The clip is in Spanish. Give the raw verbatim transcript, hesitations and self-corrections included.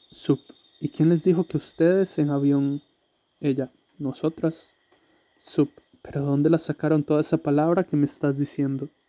Sup. ¿Y quién les dijo que ustedes en avión? Ella. Nosotras. Sup. ¿Pero dónde la sacaron toda esa palabra que me estás diciendo?